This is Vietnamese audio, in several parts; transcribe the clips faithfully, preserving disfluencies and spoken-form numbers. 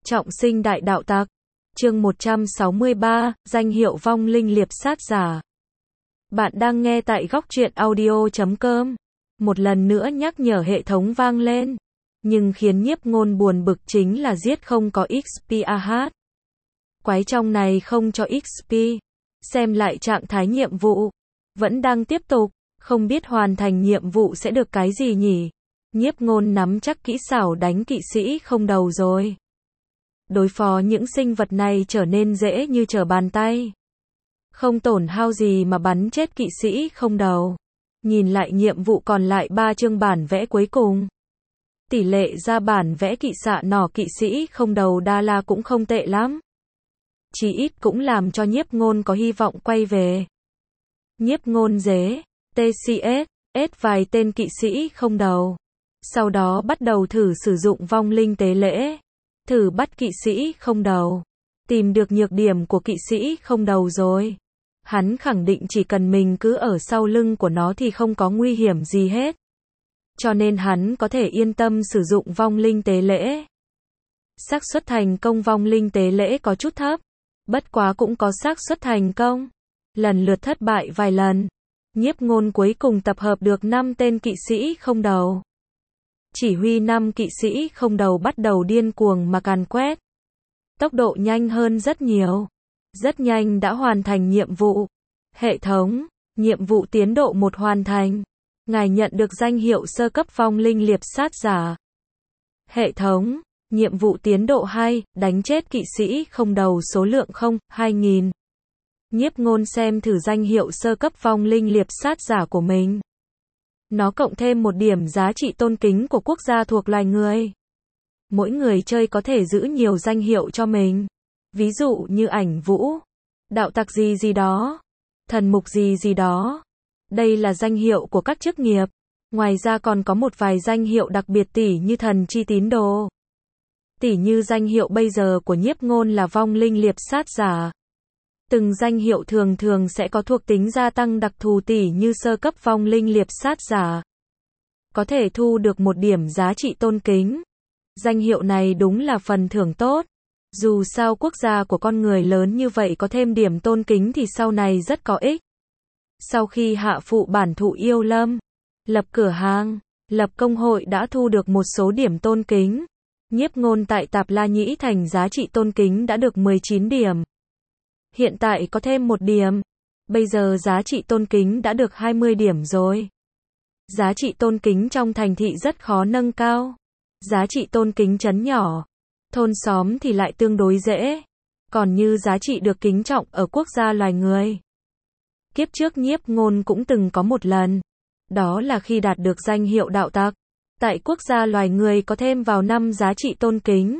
Trọng sinh đại đạo tặc. Chương một trăm sáu mươi ba, danh hiệu vong linh liệp sát giả. Bạn đang nghe tại góc truyện audio chấm com. Một lần nữa nhắc nhở hệ thống vang lên. Nhưng khiến Nhiếp Ngôn buồn bực chính là giết không có ích pê a hát. Quái trong này không cho ích pê. Xem lại trạng thái nhiệm vụ. Vẫn đang tiếp tục. Không biết hoàn thành nhiệm vụ sẽ được cái gì nhỉ? Nhiếp Ngôn nắm chắc kỹ xảo đánh kỵ sĩ không đầu rồi. Đối phó những sinh vật này trở nên dễ như trở bàn tay. Không tổn hao gì mà bắn chết kỵ sĩ không đầu. Nhìn lại nhiệm vụ còn lại ba chương bản vẽ cuối cùng. Tỷ lệ ra bản vẽ kỵ xạ nỏ kỵ sĩ không đầu Đa La cũng không tệ lắm. Chí ít cũng làm cho Nhiếp Ngôn có hy vọng quay về. Nhiếp Ngôn dế, tê xê ét, ét vài tên kỵ sĩ không đầu. Sau đó bắt đầu thử sử dụng vong linh tế lễ. Thử bắt kỵ sĩ không đầu. Tìm được nhược điểm của kỵ sĩ không đầu rồi. Hắn khẳng định chỉ cần mình cứ ở sau lưng của nó thì không có nguy hiểm gì hết. Cho nên hắn có thể yên tâm sử dụng vong linh tế lễ. Xác suất thành công vong linh tế lễ có chút thấp. Bất quá cũng có xác suất thành công. Lần lượt thất bại vài lần. Nhiếp Ngôn cuối cùng tập hợp được năm tên kỵ sĩ không đầu. Chỉ huy năm kỵ sĩ không đầu bắt đầu điên cuồng mà càn quét. Tốc độ nhanh hơn rất nhiều. Rất nhanh đã hoàn thành nhiệm vụ. Hệ thống, nhiệm vụ tiến độ một hoàn thành. Ngài nhận được danh hiệu sơ cấp vong linh liệp sát giả. Hệ thống, nhiệm vụ tiến độ hai, đánh chết kỵ sĩ không đầu số lượng không, hai nghìn. Nhiếp Ngôn xem thử danh hiệu sơ cấp vong linh liệp sát giả của mình. Nó cộng thêm một điểm giá trị tôn kính của quốc gia thuộc loài người. Mỗi người chơi có thể giữ nhiều danh hiệu cho mình. Ví dụ như ảnh vũ, đạo tặc gì gì đó, thần mục gì gì đó. Đây là danh hiệu của các chức nghiệp. Ngoài ra còn có một vài danh hiệu đặc biệt tỉ như thần chi tín đồ. Tỉ như danh hiệu bây giờ của Nhiếp Ngôn là vong linh liệp sát giả. Từng danh hiệu thường thường sẽ có thuộc tính gia tăng đặc thù tỉ như sơ cấp vong linh liệp sát giả. Có thể thu được một điểm giá trị tôn kính. Danh hiệu này đúng là phần thưởng tốt. Dù sao quốc gia của con người lớn như vậy có thêm điểm tôn kính thì sau này rất có ích. Sau khi hạ phụ bản thụ yêu lâm, lập cửa hàng, lập công hội đã thu được một số điểm tôn kính. Nhiếp Ngôn tại Tạp La Nhĩ Thành giá trị tôn kính đã được mười chín điểm. Hiện tại có thêm một điểm. Bây giờ giá trị tôn kính đã được hai mươi điểm rồi. Giá trị tôn kính trong thành thị rất khó nâng cao. Giá trị tôn kính trấn nhỏ, thôn xóm thì lại tương đối dễ. Còn như giá trị được kính trọng ở quốc gia loài người. Kiếp trước Nhiếp Ngôn cũng từng có một lần. Đó là khi đạt được danh hiệu đạo tặc. Tại quốc gia loài người có thêm vào năm giá trị tôn kính.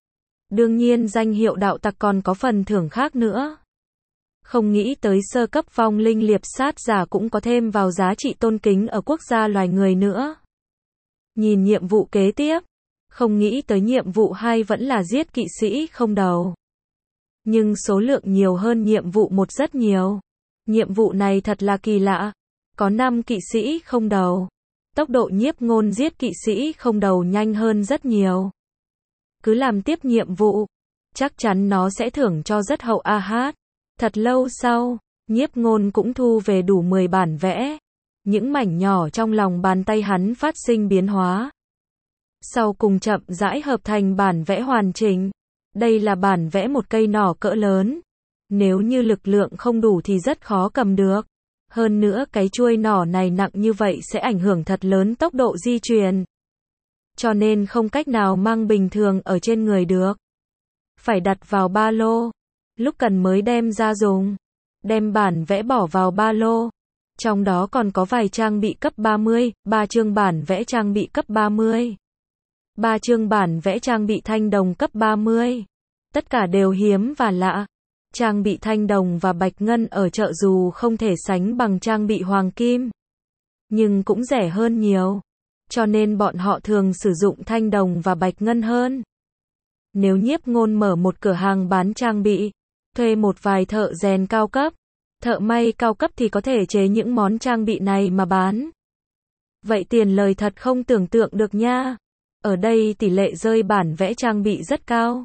Đương nhiên danh hiệu đạo tặc còn có phần thưởng khác nữa. Không nghĩ tới sơ cấp vong linh liệp sát giả cũng có thêm vào giá trị tôn kính ở quốc gia loài người nữa. Nhìn nhiệm vụ kế tiếp. Không nghĩ tới nhiệm vụ hai vẫn là giết kỵ sĩ không đầu. Nhưng số lượng nhiều hơn nhiệm vụ một rất nhiều. Nhiệm vụ này thật là kỳ lạ. Có năm kỵ sĩ không đầu. Tốc độ Nhiếp Ngôn giết kỵ sĩ không đầu nhanh hơn rất nhiều. Cứ làm tiếp nhiệm vụ. Chắc chắn nó sẽ thưởng cho rất hậu a hát. Thật lâu sau, Nhiếp Ngôn cũng thu về đủ mười bản vẽ. Những mảnh nhỏ trong lòng bàn tay hắn phát sinh biến hóa. Sau cùng chậm rãi hợp thành bản vẽ hoàn chỉnh. Đây là bản vẽ một cây nỏ cỡ lớn. Nếu như lực lượng không đủ thì rất khó cầm được. Hơn nữa cái chuôi nỏ này nặng như vậy sẽ ảnh hưởng thật lớn tốc độ di chuyển. Cho nên không cách nào mang bình thường ở trên người được. Phải đặt vào ba lô. Lúc cần mới đem ra dùng. Đem bản vẽ bỏ vào ba lô. Trong đó còn có vài trang bị cấp ba mươi, ba chương bản vẽ trang bị cấp ba mươi. ba chương bản vẽ trang bị thanh đồng cấp ba mươi. Tất cả đều hiếm và lạ. Trang bị thanh đồng và bạch ngân ở chợ dù không thể sánh bằng trang bị hoàng kim. Nhưng cũng rẻ hơn nhiều. Cho nên bọn họ thường sử dụng thanh đồng và bạch ngân hơn. Nếu Nhiếp Ngôn mở một cửa hàng bán trang bị, thuê một vài thợ rèn cao cấp, thợ may cao cấp thì có thể chế những món trang bị này mà bán. Vậy tiền lời thật không tưởng tượng được nha. Ở đây tỷ lệ rơi bản vẽ trang bị rất cao.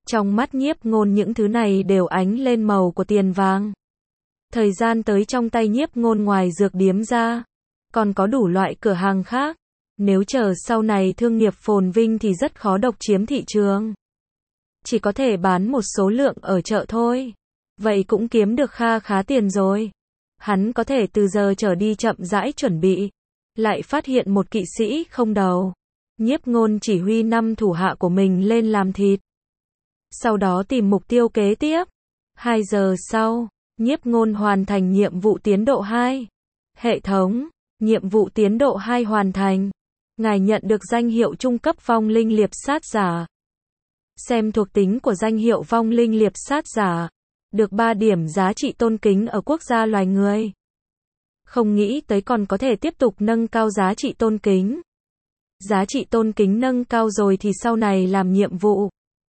Trong mắt Nhiếp Ngôn những thứ này đều ánh lên màu của tiền vàng. Thời gian tới trong tay Nhiếp Ngôn ngoài dược điếm ra, còn có đủ loại cửa hàng khác. Nếu chờ sau này thương nghiệp phồn vinh thì rất khó độc chiếm thị trường. Chỉ có thể bán một số lượng ở chợ thôi. Vậy cũng kiếm được kha khá tiền rồi. Hắn có thể từ giờ trở đi chậm rãi chuẩn bị. Lại phát hiện một kỵ sĩ không đầu. Nhiếp Ngôn chỉ huy năm thủ hạ của mình lên làm thịt. Sau đó tìm mục tiêu kế tiếp. Hai giờ sau, Nhiếp Ngôn hoàn thành nhiệm vụ tiến độ hai. Hệ thống, nhiệm vụ tiến độ hai hoàn thành. Ngài nhận được danh hiệu trung cấp vong linh liệp sát giả. Xem thuộc tính của danh hiệu vong linh liệp sát giả. Được ba điểm giá trị tôn kính ở quốc gia loài người. Không nghĩ tới còn có thể tiếp tục nâng cao giá trị tôn kính. Giá trị tôn kính nâng cao rồi thì sau này làm nhiệm vụ.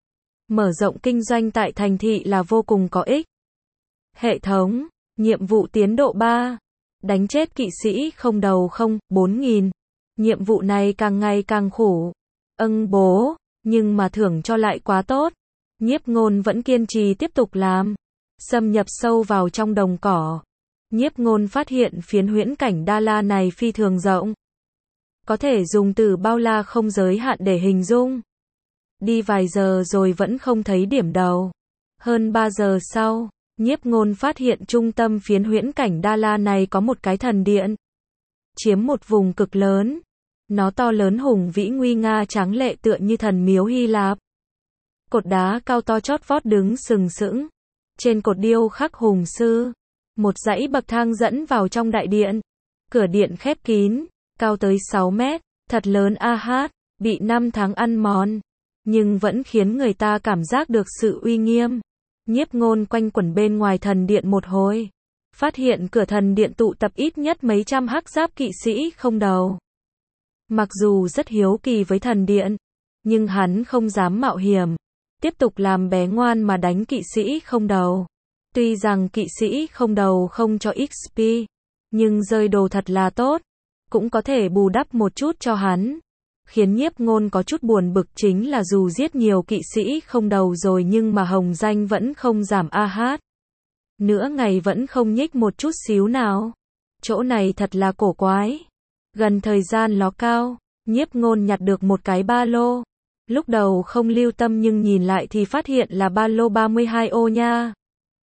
Mở rộng kinh doanh tại thành thị là vô cùng có ích. Hệ thống, nhiệm vụ tiến độ ba. Đánh chết kỵ sĩ không đầu không, bốn nghìn. Nhiệm vụ này càng ngày càng khổ. Âng bố, nhưng mà thưởng cho lại quá tốt. Nhiếp Ngôn vẫn kiên trì tiếp tục làm. Xâm nhập sâu vào trong đồng cỏ. Nhiếp Ngôn phát hiện phiến huyễn cảnh Đa La này phi thường rộng. Có thể dùng từ bao la không giới hạn để hình dung. Đi vài giờ rồi vẫn không thấy điểm đầu. Hơn ba giờ sau, Nhiếp Ngôn phát hiện trung tâm phiến huyễn cảnh Đa La này có một cái thần điện. Chiếm một vùng cực lớn. Nó to lớn hùng vĩ nguy nga tráng lệ tựa như thần miếu Hy Lạp. Cột đá cao to chót vót đứng sừng sững. Trên cột điêu khắc hùng sư. Một dãy bậc thang dẫn vào trong đại điện. Cửa điện khép kín, cao tới sáu mét, thật lớn a hát, bị năm tháng ăn mòn. Nhưng vẫn khiến người ta cảm giác được sự uy nghiêm. Nhiếp Ngôn quanh quẩn bên ngoài thần điện một hồi. Phát hiện cửa thần điện tụ tập ít nhất mấy trăm hắc giáp kỵ sĩ không đầu. Mặc dù rất hiếu kỳ với thần điện, nhưng hắn không dám mạo hiểm. Tiếp tục làm bé ngoan mà đánh kỵ sĩ không đầu. Tuy rằng kỵ sĩ không đầu không cho ích pê, nhưng rơi đồ thật là tốt. Cũng có thể bù đắp một chút cho hắn. Khiến Nhiếp Ngôn có chút buồn bực chính là dù giết nhiều kỵ sĩ không đầu rồi nhưng mà hồng danh vẫn không giảm a hát. Nửa ngày vẫn không nhích một chút xíu nào. Chỗ này thật là cổ quái. Gần thời gian ló cao, Nhiếp Ngôn nhặt được một cái ba lô. Lúc đầu không lưu tâm nhưng nhìn lại thì phát hiện là ba lô ba mươi hai ô nha.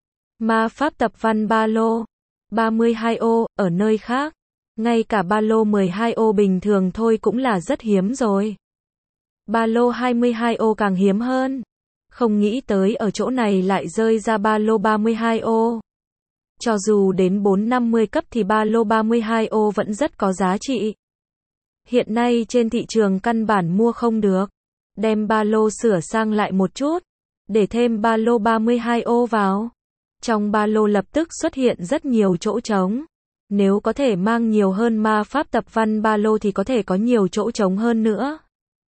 Ma pháp tập văn ba lô. ba mươi hai ô, ở nơi khác. Ngay cả ba lô mười hai ô bình thường thôi cũng là rất hiếm rồi. Ba lô hai mươi hai ô càng hiếm hơn. Không nghĩ tới ở chỗ này lại rơi ra ba lô ba mươi hai ô. Cho dù đến bốn năm mươi cấp thì ba lô ba mươi hai ô vẫn rất có giá trị. Hiện nay trên thị trường căn bản mua không được. Đem ba lô sửa sang lại một chút. Để thêm ba lô ba mươi hai ô vào. Trong ba lô lập tức xuất hiện rất nhiều chỗ trống. Nếu có thể mang nhiều hơn ma pháp tập văn ba lô thì có thể có nhiều chỗ trống hơn nữa.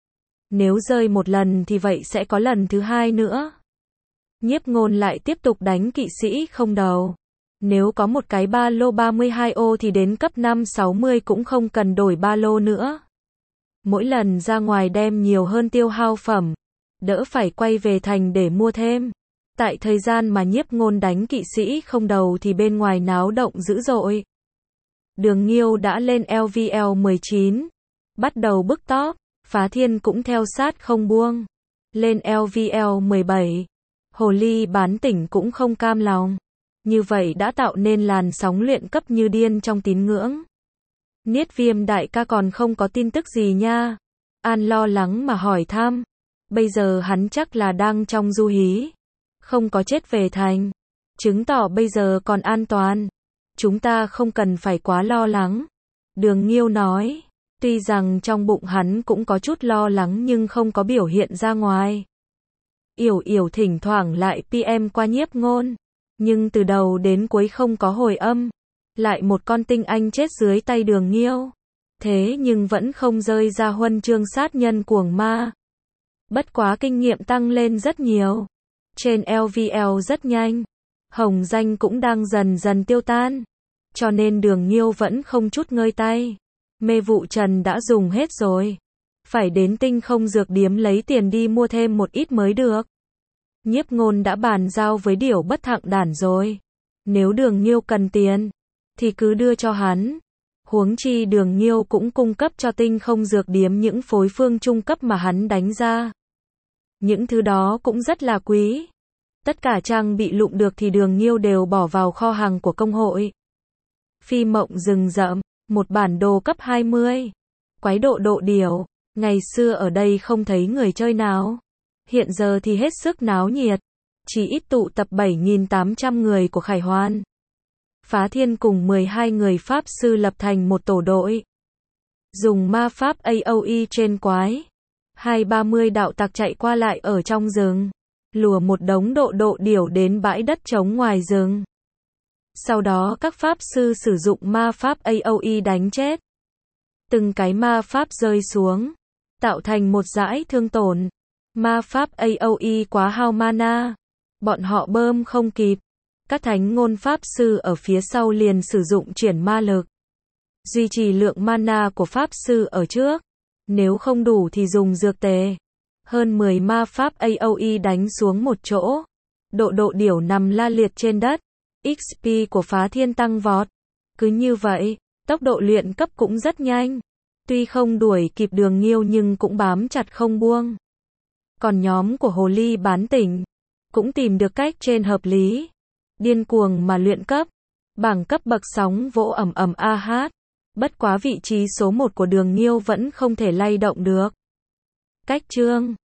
Nếu rơi một lần thì vậy sẽ có lần thứ hai nữa. Nhiếp Ngôn lại tiếp tục đánh kỵ sĩ không đầu. Nếu có một cái ba lô ba mươi hai ô thì đến cấp năm sáu mươi cũng không cần đổi ba lô nữa. Mỗi lần ra ngoài đem nhiều hơn tiêu hao phẩm. Đỡ phải quay về thành để mua thêm. Tại thời gian mà Nhiếp Ngôn đánh kỵ sĩ không đầu thì bên ngoài náo động dữ dội. Đường Nghiêu đã lên lv lv mười chín. Bắt đầu bức top. Phá Thiên cũng theo sát không buông. Lên lv lv mười bảy. Hồ Ly bán tỉnh cũng không cam lòng. Như vậy đã tạo nên làn sóng luyện cấp như điên trong tín ngưỡng. Niết Viêm đại ca còn không có tin tức gì nha. An lo lắng mà hỏi thăm. Bây giờ hắn chắc là đang trong du hí. Không có chết về thành. Chứng tỏ bây giờ còn an toàn. Chúng ta không cần phải quá lo lắng. Đường Nghiêu nói. Tuy rằng trong bụng hắn cũng có chút lo lắng nhưng không có biểu hiện ra ngoài. Yểu Yểu thỉnh thoảng lại pê em qua Nhiếp Ngôn. Nhưng từ đầu đến cuối không có hồi âm. Lại một con tinh anh chết dưới tay Đường Nghiêu. Thế nhưng vẫn không rơi ra huân chương sát nhân cuồng ma. Bất quá kinh nghiệm tăng lên rất nhiều. Trên lv lv rất nhanh. Hồng danh cũng đang dần dần tiêu tan. Cho nên Đường Nghiêu vẫn không chút ngơi tay. Mê vụ trần đã dùng hết rồi. Phải đến tinh không dược điếm lấy tiền đi mua thêm một ít mới được. Nhiếp Ngôn đã bàn giao với Điểu Bất Thặng Đản rồi. Nếu Đường Nghiêu cần tiền, thì cứ đưa cho hắn. Huống chi Đường Nghiêu cũng cung cấp cho Tinh Không Dược Điếm những phối phương trung cấp mà hắn đánh ra. Những thứ đó cũng rất là quý. Tất cả trang bị lụm được thì Đường Nghiêu đều bỏ vào kho hàng của công hội. Phi Mộng Rừng Rậm, một bản đồ cấp hai mươi. Quái độ độ điểu, ngày xưa ở đây không thấy người chơi nào. Hiện giờ thì hết sức náo nhiệt. Chỉ ít tụ tập bảy nghìn tám trăm người của Khải Hoàn. Phá Thiên cùng mười hai người Pháp Sư lập thành một tổ đội. Dùng ma pháp a o e trên quái. Hai ba mươi đạo tặc chạy qua lại ở trong rừng. Lùa một đống độ độ điểu đến bãi đất trống ngoài rừng. Sau đó các Pháp Sư sử dụng ma pháp a o e đánh chết. Từng cái ma pháp rơi xuống. Tạo thành một dải thương tổn. Ma pháp a o e quá hao mana. Bọn họ bơm không kịp. Các thánh ngôn Pháp Sư ở phía sau liền sử dụng chuyển ma lực. Duy trì lượng mana của Pháp Sư ở trước. Nếu không đủ thì dùng dược tề. Hơn mười ma pháp a o e đánh xuống một chỗ. Độ độ điểu nằm la liệt trên đất. ích pê của Phá Thiên tăng vọt. Cứ như vậy, tốc độ luyện cấp cũng rất nhanh. Tuy không đuổi kịp Đường Nghiêu nhưng cũng bám chặt không buông. Còn nhóm của Hồ Ly Bán Tỉnh cũng tìm được cách trên hợp lý. Điên cuồng mà luyện cấp. Bảng cấp bậc sóng vỗ ầm ầm a hát. Bất quá vị trí số một của Đường Nghiêu vẫn không thể lay động được. Cách chương